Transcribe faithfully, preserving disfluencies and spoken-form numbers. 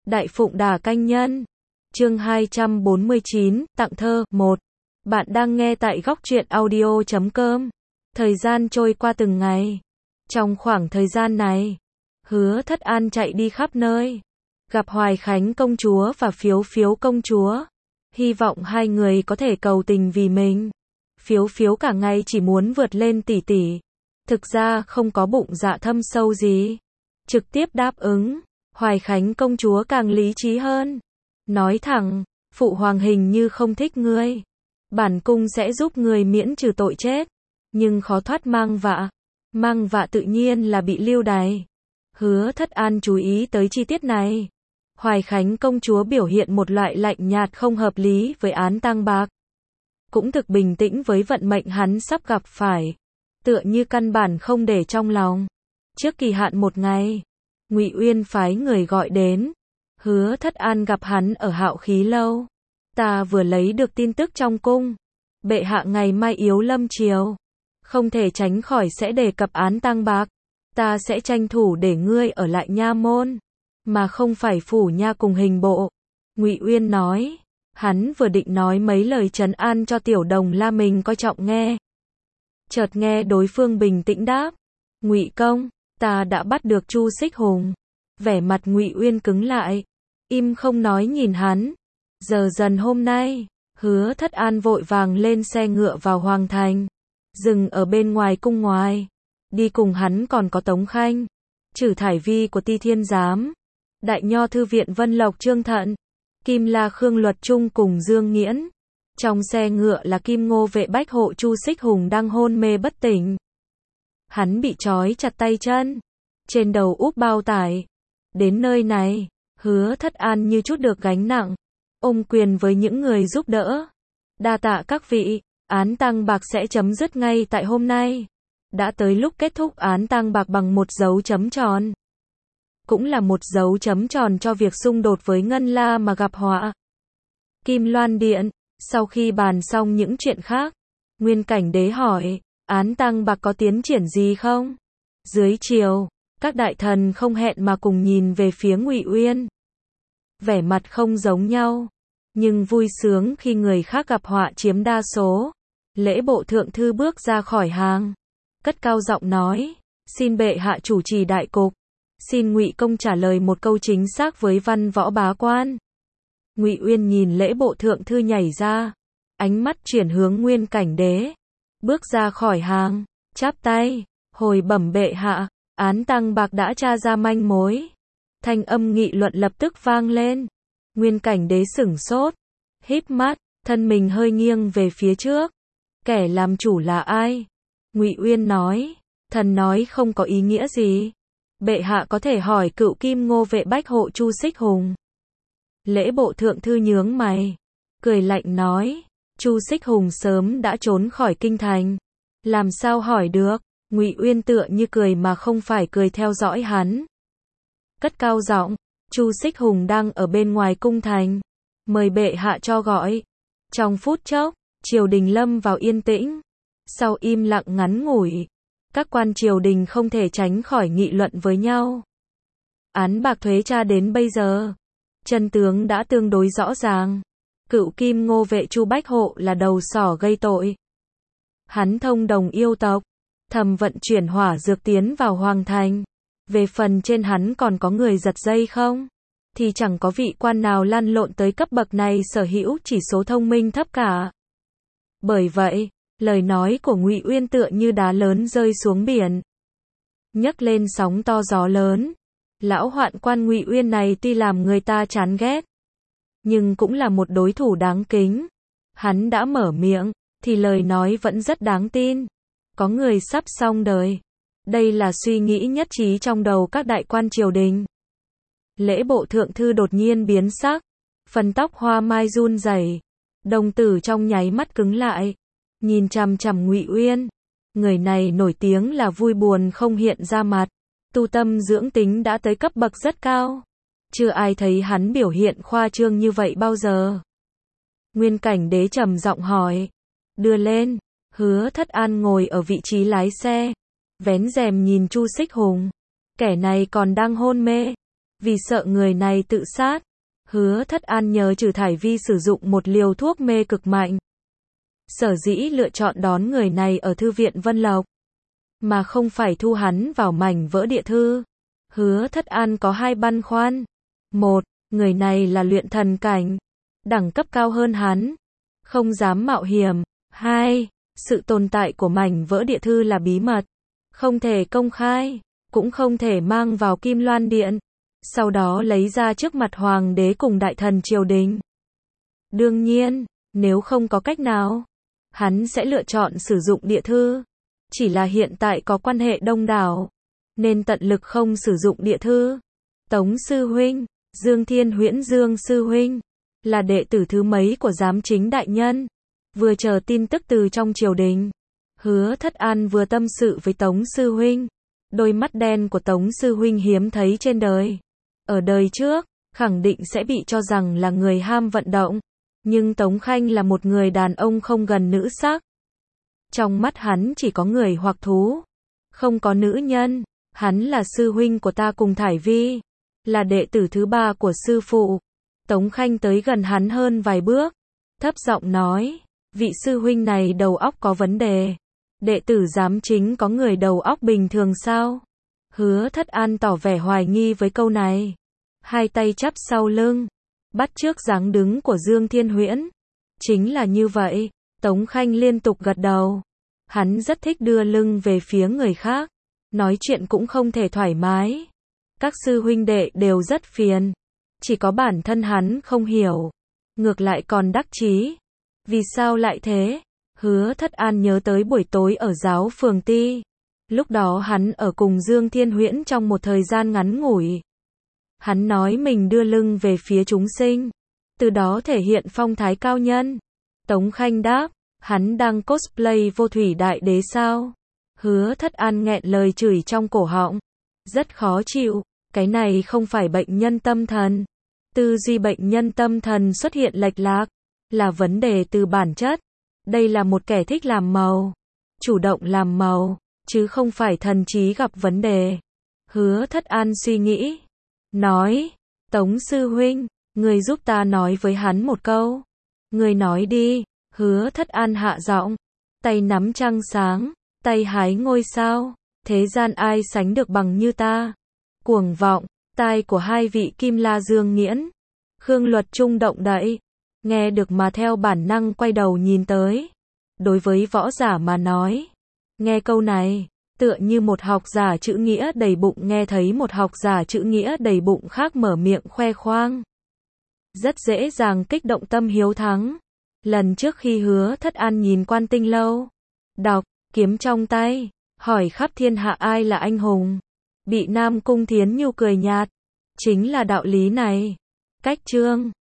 Đại Phụng Đà Canh Nhân. Chương hai trăm bốn mươi chín, tặng thơ, một. Bạn đang nghe tại góc truyện audio chấm com. Thời gian trôi qua từng ngày. Trong khoảng thời gian này, Hứa Thất An chạy đi khắp nơi, gặp Hoài Khánh công chúa và Phiếu Phiếu công chúa, hy vọng hai người có thể cầu tình vì mình. Phiếu Phiếu cả ngày chỉ muốn vượt lên tỷ tỷ, thực ra không có bụng dạ thâm sâu gì, trực tiếp đáp ứng. Hoài Khánh công chúa càng lý trí hơn, nói thẳng, phụ hoàng hình như không thích ngươi, bản cung sẽ giúp ngươi miễn trừ tội chết, nhưng khó thoát mang vạ. Mang vạ tự nhiên là bị lưu đày. Hứa Thất An chú ý tới chi tiết này. Hoài Khánh công chúa biểu hiện một loại lạnh nhạt không hợp lý với án tang bạc, cũng thực bình tĩnh với vận mệnh hắn sắp gặp phải, tựa như căn bản không để trong lòng. Trước kỳ hạn một ngày, Ngụy Uyên phái người gọi đến. Hứa Thất An gặp hắn ở Hạo Khí lâu. Ta vừa lấy được tin tức trong cung, bệ hạ ngày mai yếu lâm triều, không thể tránh khỏi sẽ đề cập án tang bạc. Ta sẽ tranh thủ để ngươi ở lại nha môn, mà không phải phủ nha cùng hình bộ. Ngụy Uyên nói. Hắn vừa định nói mấy lời trấn an cho Tiểu Đồng La mình coi trọng nghe, chợt nghe đối phương bình tĩnh đáp, Ngụy công, ta đã bắt được Chu Xích Hùng. Vẻ mặt Ngụy Uyên cứng lại, im không nói nhìn hắn. Giờ dần hôm nay, Hứa Thất An vội vàng lên xe ngựa vào Hoàng Thành, dừng ở bên ngoài cung ngoài. Đi cùng hắn còn có Tống Khanh, Trử Thải Vi của Ti Thiên Giám, Đại Nho Thư viện Vân Lộc Trương Thận, Kim La Khương Luật Trung cùng Dương Nghiễn. Trong xe ngựa là Kim Ngô vệ bách hộ Chu Xích Hùng đang hôn mê bất tỉnh. Hắn bị trói chặt tay chân, trên đầu úp bao tải. Đến nơi này, Hứa Thất An như chút được gánh nặng, ôm quyền với những người giúp đỡ. Đa tạ các vị, án tang bạc sẽ chấm dứt ngay tại hôm nay. Đã tới lúc kết thúc án tang bạc bằng một dấu chấm tròn. Cũng là một dấu chấm tròn cho việc xung đột với Ngân La mà gặp họa. Kim Loan Điện, sau khi bàn xong những chuyện khác, Nguyên Cảnh Đế hỏi, án tang bạc có tiến triển gì không? Dưới triều, các đại thần không hẹn mà cùng nhìn về phía Ngụy Uyên. Vẻ mặt không giống nhau, nhưng vui sướng khi người khác gặp họa chiếm đa số. Lễ bộ thượng thư bước ra khỏi hàng, cất cao giọng nói, xin bệ hạ chủ trì đại cục, xin Ngụy công trả lời một câu chính xác với văn võ bá quan. Ngụy Uyên nhìn lễ bộ thượng thư nhảy ra, ánh mắt chuyển hướng Nguyên Cảnh Đế, bước ra khỏi hàng, chắp tay, hồi bẩm bệ hạ, án tang bạc đã tra ra manh mối. Thanh âm nghị luận lập tức vang lên. Nguyên Cảnh Đế sửng sốt, híp mắt, thân mình hơi nghiêng về phía trước. Kẻ làm chủ là ai? Ngụy Uyên nói, thần nói không có ý nghĩa gì. Bệ hạ có thể hỏi cựu Kim Ngô vệ bách hộ Chu Xích Hùng. Lễ bộ thượng thư nhướng mày, cười lạnh nói, Chu Xích Hùng sớm đã trốn khỏi kinh thành, làm sao hỏi được? Ngụy Uyên tựa như cười mà không phải cười theo dõi hắn. Cất cao giọng, Chu Xích Hùng đang ở bên ngoài cung thành, mời bệ hạ cho gọi. Trong phút chốc, triều đình lâm vào yên tĩnh. Sau im lặng ngắn ngủi, các quan triều đình không thể tránh khỏi nghị luận với nhau. Án bạc thuế tra đến bây giờ, chân tướng đã tương đối rõ ràng. Cựu Kim Ngô vệ Chu Bách Hộ là đầu sỏ gây tội. Hắn thông đồng yêu tộc, thầm vận chuyển hỏa dược tiến vào Hoàng Thành. Về phần trên hắn còn có người giật dây không, thì chẳng có vị quan nào lăn lộn tới cấp bậc này sở hữu chỉ số thông minh thấp cả. Bởi vậy, lời nói của Ngụy Uyên tựa như đá lớn rơi xuống biển, nhấc lên sóng to gió lớn. Lão hoạn quan Ngụy Uyên này tuy làm người ta chán ghét, nhưng cũng là một đối thủ đáng kính. Hắn đã mở miệng, thì lời nói vẫn rất đáng tin. Có người sắp xong đời. Đây là suy nghĩ nhất trí trong đầu các đại quan triều đình. Lễ bộ thượng thư đột nhiên biến sắc, phần tóc hoa mai run rẩy, đồng tử trong nháy mắt cứng lại, nhìn chằm chằm Ngụy Uyên. Người này nổi tiếng là vui buồn không hiện ra mặt, tu tâm dưỡng tính đã tới cấp bậc rất cao. Chưa ai thấy hắn biểu hiện khoa trương như vậy bao giờ. Nguyên Cảnh Đế trầm giọng hỏi, đưa lên. Hứa Thất An ngồi ở vị trí lái xe, vén rèm nhìn Chu Xích Hùng. Kẻ này còn đang hôn mê, Vì sợ người này tự sát, Hứa Thất An nhờ Trừ Thải Vi sử dụng một liều thuốc mê cực mạnh. Sở dĩ lựa chọn đón người này ở thư viện Vân Lộc, mà không phải thu hắn vào mảnh vỡ địa thư. Hứa Thất An có hai băn khoăn. Một, người này là luyện thần cảnh, đẳng cấp cao hơn hắn, không dám mạo hiểm. Hai, sự tồn tại của mảnh vỡ địa thư là bí mật, không thể công khai, cũng không thể mang vào Kim Loan Điện, sau đó lấy ra trước mặt hoàng đế cùng đại thần triều đình. Đương nhiên, nếu không có cách nào, hắn sẽ lựa chọn sử dụng địa thư. Chỉ là hiện tại có quan hệ đông đảo, nên tận lực không sử dụng địa thư. Tống sư huynh, Dương Thiên Huyễn Dương sư huynh, là đệ tử thứ mấy của giám chính đại nhân, vừa chờ tin tức từ trong triều đình. Hứa Thất An vừa tâm sự với Tống sư huynh. Đôi mắt đen của Tống sư huynh hiếm thấy trên đời. Ở đời trước, khẳng định sẽ bị cho rằng là người ham vận động. Nhưng Tống Khanh là một người đàn ông không gần nữ sắc. Trong mắt hắn chỉ có người hoặc thú, không có nữ nhân. Hắn là sư huynh của ta cùng Thải Vi, là đệ tử thứ ba của sư phụ. Tống Khanh tới gần hắn hơn vài bước, thấp giọng nói, vị sư huynh này đầu óc có vấn đề. Đệ tử giám chính có người đầu óc bình thường sao? Hứa Thất An tỏ vẻ hoài nghi với câu này. Hai tay chắp sau lưng, bắt chước dáng đứng của Dương Thiên Huyễn. Chính là như vậy. Tống Khanh liên tục gật đầu. Hắn rất thích đưa lưng về phía người khác, nói chuyện cũng không thể thoải mái. Các sư huynh đệ đều rất phiền, chỉ có bản thân hắn không hiểu, ngược lại còn đắc chí. Vì sao lại thế? Hứa Thất An nhớ tới buổi tối ở giáo phường Ti. Lúc đó hắn ở cùng Dương Thiên Huyễn trong một thời gian ngắn ngủi. Hắn nói mình đưa lưng về phía chúng sinh, từ đó thể hiện phong thái cao nhân. Tống Khanh đáp, hắn đang cosplay Vô Thủy Đại Đế sao? Hứa Thất An nghẹn lời chửi trong cổ họng. Rất khó chịu, cái này không phải bệnh nhân tâm thần. Tư duy bệnh nhân tâm thần xuất hiện lệch lạc, là vấn đề từ bản chất. Đây là một kẻ thích làm màu, chủ động làm màu, chứ không phải thần trí gặp vấn đề. Hứa Thất An suy nghĩ, nói, Tống sư huynh, người giúp ta nói với hắn một câu. Người nói đi. Hứa Thất An hạ giọng, tay nắm trăng sáng, tay hái ngôi sao, thế gian ai sánh được bằng như ta. Cuồng vọng, tai của hai vị Kim La Dương Nghiễn, Khương Luật Trung động đậy, nghe được mà theo bản năng quay đầu nhìn tới. Đối với võ giả mà nói, nghe câu này, tựa như một học giả chữ nghĩa đầy bụng nghe thấy một học giả chữ nghĩa đầy bụng khác mở miệng khoe khoang. Rất dễ dàng kích động tâm hiếu thắng. Lần trước khi Hứa Thất An nhìn Quan Tinh Lâu, đọc, kiếm trong tay, hỏi khắp thiên hạ ai là anh hùng, bị Nam Cung Thiến Nhu cười nhạt. Chính là đạo lý này. Cách chương